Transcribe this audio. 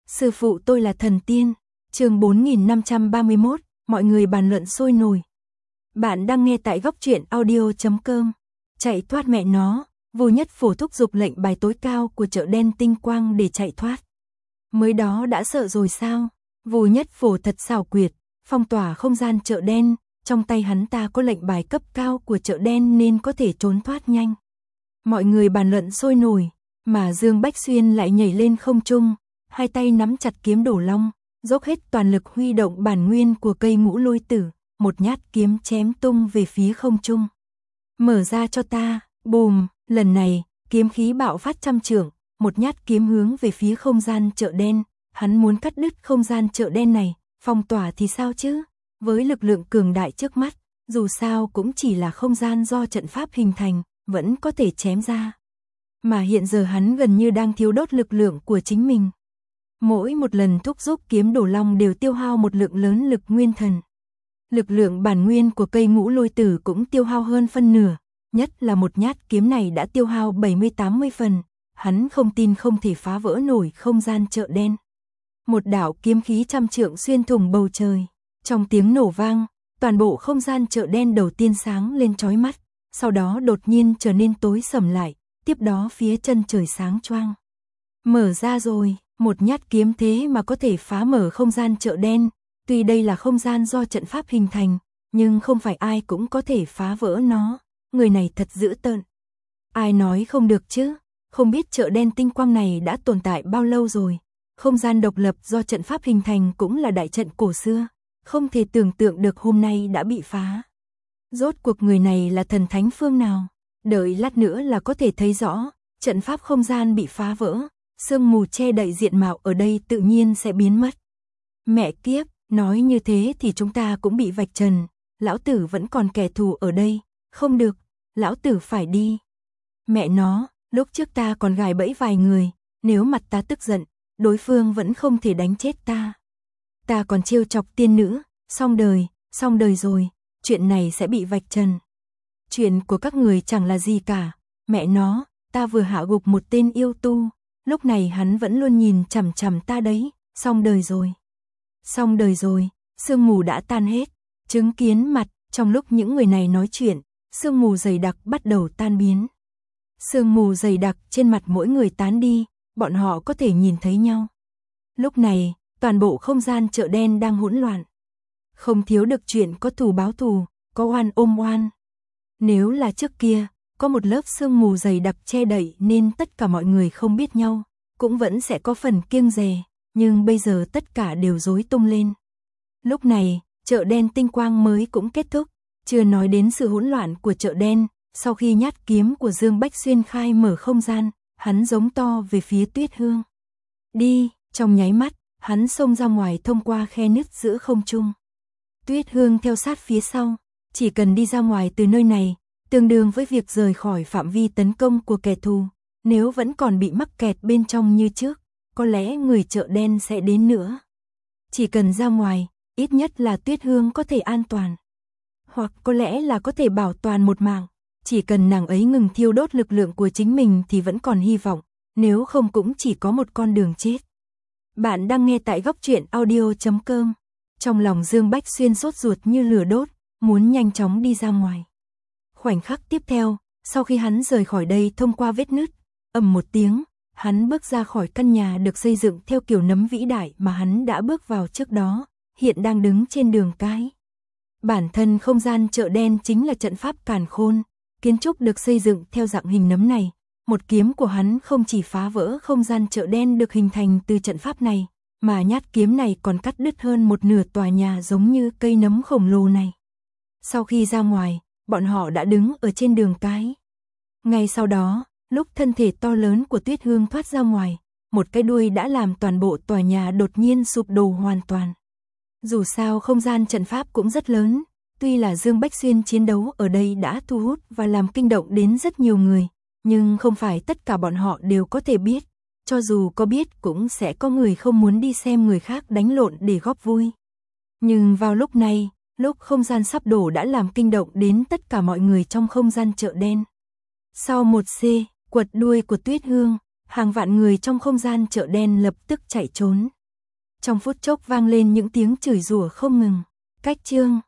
Sư phụ tôi là thần tiên. Chương 4531, mọi người bàn luận sôi nổi. Bạn đang nghe tại góc truyện audio.com. Chạy thoát mẹ nó, Vô Nhất Phổ thúc giục lệnh bài tối cao của chợ đen tinh quang để chạy thoát. Mới đó đã sợ rồi sao? Vô Nhất Phổ thật xảo quyệt, phong tỏa không gian chợ đen, trong tay hắn ta có lệnh bài cấp cao của chợ đen nên có thể trốn thoát nhanh. Mọi người bàn luận sôi nổi, mà Dương Bách Xuyên lại nhảy lên không trung, hai tay nắm chặt kiếm đổ long, dốc hết toàn lực huy động bản nguyên của cây Ngũ Lôi Tử, một nhát kiếm chém tung về phía không trung. Mở ra cho ta, bùm, lần này, kiếm khí bạo phát trăm trượng, một nhát kiếm hướng về phía không gian chợ đen, hắn muốn cắt đứt không gian chợ đen này, phong tỏa thì sao chứ? Với lực lượng cường đại trước mắt, dù sao cũng chỉ là không gian do trận pháp hình thành, vẫn có thể chém ra. Mà hiện giờ hắn gần như đang thiếu đốt lực lượng của chính mình. Mỗi một lần thúc giúp kiếm đổ long đều tiêu hao một lượng lớn lực nguyên thần. Lực lượng bản nguyên của cây Ngũ Lôi Tử cũng tiêu hao hơn phân nửa, nhất là một nhát kiếm này đã tiêu hao 70-80 phần, hắn không tin không thể phá vỡ nổi không gian chợ đen. Một đạo kiếm khí trăm trượng xuyên thủng bầu trời, trong tiếng nổ vang, toàn bộ không gian chợ đen đầu tiên sáng lên chói mắt, sau đó đột nhiên trở nên tối sầm lại, tiếp đó phía chân trời sáng choang. Mở ra rồi, một nhát kiếm thế mà có thể phá mở không gian chợ đen, tuy đây là không gian do trận pháp hình thành, nhưng không phải ai cũng có thể phá vỡ nó, người này thật dữ tợn. Ai nói không được chứ, không biết chợ đen tinh quang này đã tồn tại bao lâu rồi, không gian độc lập do trận pháp hình thành cũng là đại trận cổ xưa, không thể tưởng tượng được hôm nay đã bị phá. Rốt cuộc người này là thần thánh phương nào, đợi lát nữa là có thể thấy rõ, trận pháp không gian bị phá vỡ, sương mù che đậy diện mạo ở đây tự nhiên sẽ biến mất. Mẹ kiếp, nói như thế thì chúng ta cũng bị vạch trần, lão tử vẫn còn kẻ thù ở đây, không được, lão tử phải đi. Mẹ nó, lúc trước ta còn gài bẫy vài người, nếu mặt ta tức giận, đối phương vẫn không thể đánh chết ta. Ta còn trêu chọc tiên nữ, xong đời rồi, chuyện này sẽ bị vạch trần. Chuyện của các người chẳng là gì cả, mẹ nó, ta vừa hạ gục một tên yêu tu, lúc này hắn vẫn luôn nhìn chằm chằm ta đấy, xong đời rồi. Xong đời rồi, sương mù đã tan hết, chứng kiến mặt, trong lúc những người này nói chuyện, sương mù dày đặc bắt đầu tan biến. Sương mù dày đặc trên mặt mỗi người tán đi, bọn họ có thể nhìn thấy nhau. Lúc này, toàn bộ không gian chợ đen đang hỗn loạn. Không thiếu được chuyện có thù báo thù, có oan ôm oan. Nếu là trước kia, có một lớp sương mù dày đặc che đậy nên tất cả mọi người không biết nhau, cũng vẫn sẽ có phần kiêng dè, nhưng bây giờ tất cả đều rối tung lên. Lúc này, chợ đen tinh quang mới cũng kết thúc, chưa nói đến sự hỗn loạn của chợ đen, sau khi nhát kiếm của Dương Bách Xuyên khai mở không gian, hắn giống to về phía Tuyết Hương. Đi, trong nháy mắt, hắn xông ra ngoài thông qua khe nứt giữa không trung. Tuyết Hương theo sát phía sau, chỉ cần đi ra ngoài từ nơi này, tương đương với việc rời khỏi phạm vi tấn công của kẻ thù, nếu vẫn còn bị mắc kẹt bên trong như trước, có lẽ người chợ đen sẽ đến nữa. Chỉ cần ra ngoài, ít nhất là Tuyết Hương có thể an toàn. Hoặc có lẽ là có thể bảo toàn một mạng, chỉ cần nàng ấy ngừng thiêu đốt lực lượng của chính mình thì vẫn còn hy vọng, nếu không cũng chỉ có một con đường chết. Bạn đang nghe tại góc truyện audio.com. Trong lòng Dương Bách Xuyên sốt ruột như lửa đốt, muốn nhanh chóng đi ra ngoài. Khoảnh khắc tiếp theo, sau khi hắn rời khỏi đây thông qua vết nứt, ầm một tiếng, hắn bước ra khỏi căn nhà được xây dựng theo kiểu nấm vĩ đại mà hắn đã bước vào trước đó, hiện đang đứng trên đường cái. Bản thân không gian chợ đen chính là trận pháp càn khôn, kiến trúc được xây dựng theo dạng hình nấm này, một kiếm của hắn không chỉ phá vỡ không gian chợ đen được hình thành từ trận pháp này, mà nhát kiếm này còn cắt đứt hơn một nửa tòa nhà giống như cây nấm khổng lồ này. Sau khi ra ngoài, bọn họ đã đứng ở trên đường cái. Ngay sau đó, lúc thân thể to lớn của Tuyết Hương thoát ra ngoài, một cái đuôi đã làm toàn bộ tòa nhà đột nhiên sụp đổ hoàn toàn. Dù sao không gian trận pháp cũng rất lớn, tuy là Dương Bách Xuyên chiến đấu ở đây đã thu hút và làm kinh động đến rất nhiều người, nhưng không phải tất cả bọn họ đều có thể biết, cho dù có biết cũng sẽ có người không muốn đi xem người khác đánh lộn để góp vui. Nhưng vào lúc này, lúc không gian sắp đổ đã làm kinh động đến tất cả mọi người trong không gian chợ đen. Sau một quật đuôi của Tuyết Hương, hàng vạn người trong không gian chợ đen lập tức chạy trốn. Trong phút chốc vang lên những tiếng chửi rủa không ngừng. Cách chương